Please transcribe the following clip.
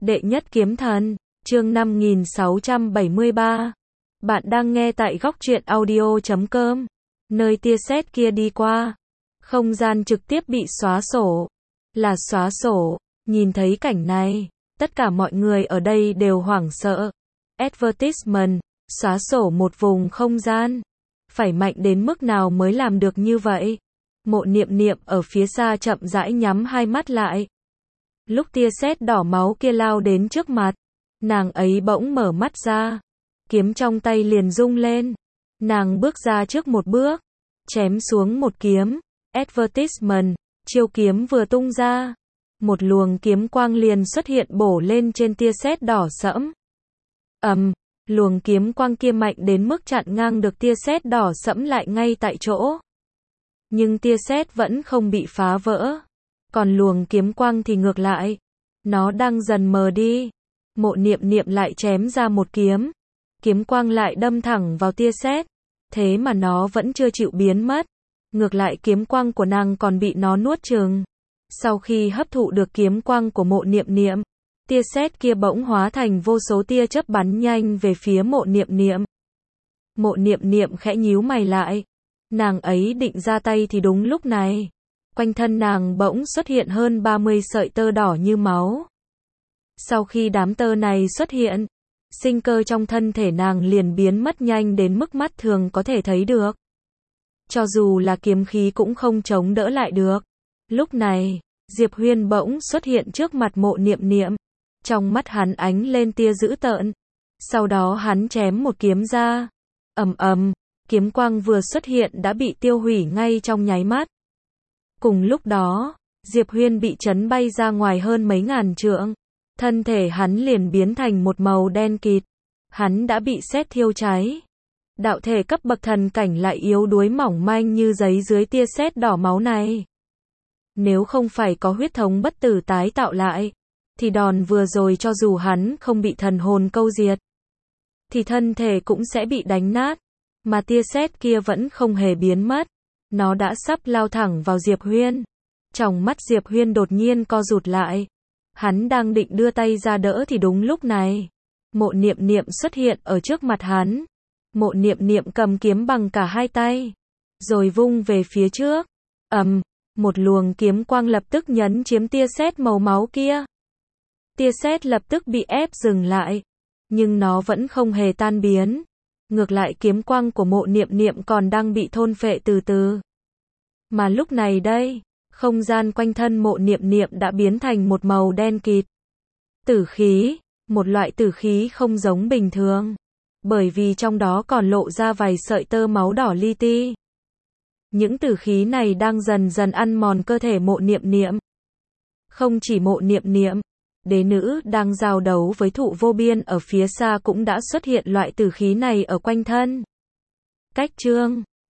Đệ nhất kiếm thần, chương 5673. Bạn đang nghe tại góc truyện audio.com. Nơi tia sét kia đi qua, không gian trực tiếp bị xóa sổ. Là xóa sổ, nhìn thấy cảnh này, tất cả mọi người ở đây đều hoảng sợ. Advertisement, xóa sổ một vùng không gian. Phải mạnh đến mức nào mới làm được như vậy? Mộ Niệm Niệm ở phía xa chậm rãi nhắm hai mắt lại. Lúc tia sét đỏ máu kia lao đến trước mặt, nàng ấy bỗng mở mắt ra, kiếm trong tay liền rung lên. Nàng bước ra trước một bước, chém xuống một kiếm. Advertisement, chiêu kiếm vừa tung ra, một luồng kiếm quang liền xuất hiện bổ lên trên tia sét đỏ sẫm. Luồng kiếm quang kia mạnh đến mức chặn ngang được tia sét đỏ sẫm lại ngay tại chỗ. Nhưng tia sét vẫn không bị phá vỡ. Còn luồng kiếm quang thì ngược lại, nó đang dần mờ đi. Mộ Niệm Niệm lại chém ra một kiếm. Kiếm quang lại đâm thẳng vào tia sét. Thế mà nó vẫn chưa chịu biến mất. Ngược lại kiếm quang của nàng còn bị nó nuốt chửng. Sau khi hấp thụ được kiếm quang của Mộ Niệm Niệm, tia sét kia bỗng hóa thành vô số tia chớp bắn nhanh về phía Mộ Niệm Niệm. Mộ Niệm Niệm khẽ nhíu mày lại. Nàng ấy định ra tay thì đúng lúc này, quanh thân nàng bỗng xuất hiện hơn 30 sợi tơ đỏ như máu. Sau khi đám tơ này xuất hiện, sinh cơ trong thân thể nàng liền biến mất nhanh đến mức mắt thường có thể thấy được. Cho dù là kiếm khí cũng không chống đỡ lại được. Lúc này, Diệp Huyên bỗng xuất hiện trước mặt Mộ Niệm Niệm. Trong mắt hắn ánh lên tia dữ tợn. Sau đó hắn chém một kiếm ra. Kiếm quang vừa xuất hiện đã bị tiêu hủy ngay trong nháy mắt. Cùng lúc đó, Diệp Huyên bị chấn bay ra ngoài hơn mấy ngàn trượng. Thân thể hắn liền biến thành một màu đen kịt. Hắn đã bị sét thiêu cháy. Đạo thể cấp bậc thần cảnh lại yếu đuối mỏng manh như giấy dưới tia sét đỏ máu này. Nếu không phải có huyết thống bất tử tái tạo lại, thì đòn vừa rồi cho dù hắn không bị thần hồn câu diệt, thì thân thể cũng sẽ bị đánh nát. Mà tia sét kia vẫn không hề biến mất. Nó đã sắp lao thẳng vào Diệp Huyên. Trong mắt Diệp Huyên đột nhiên co rụt lại. Hắn đang định đưa tay ra đỡ thì đúng lúc này, Mộ Niệm Niệm xuất hiện ở trước mặt hắn. Mộ Niệm Niệm cầm kiếm bằng cả hai tay, rồi vung về phía trước. Một luồng kiếm quang lập tức nhấn chiếm tia sét màu máu kia. Tia sét lập tức bị ép dừng lại, nhưng nó vẫn không hề tan biến. Ngược lại kiếm quang của Mộ Niệm Niệm còn đang bị thôn phệ từ từ. Mà lúc này đây, không gian quanh thân Mộ Niệm Niệm đã biến thành một màu đen kịt. Tử khí, một loại tử khí không giống bình thường, bởi vì trong đó còn lộ ra vài sợi tơ máu đỏ li ti. Những tử khí này đang dần dần ăn mòn cơ thể Mộ Niệm Niệm. Không chỉ Mộ Niệm Niệm, đế nữ đang giao đấu với Thụ Vô Biên ở phía xa cũng đã xuất hiện loại tử khí này ở quanh thân. Cách chương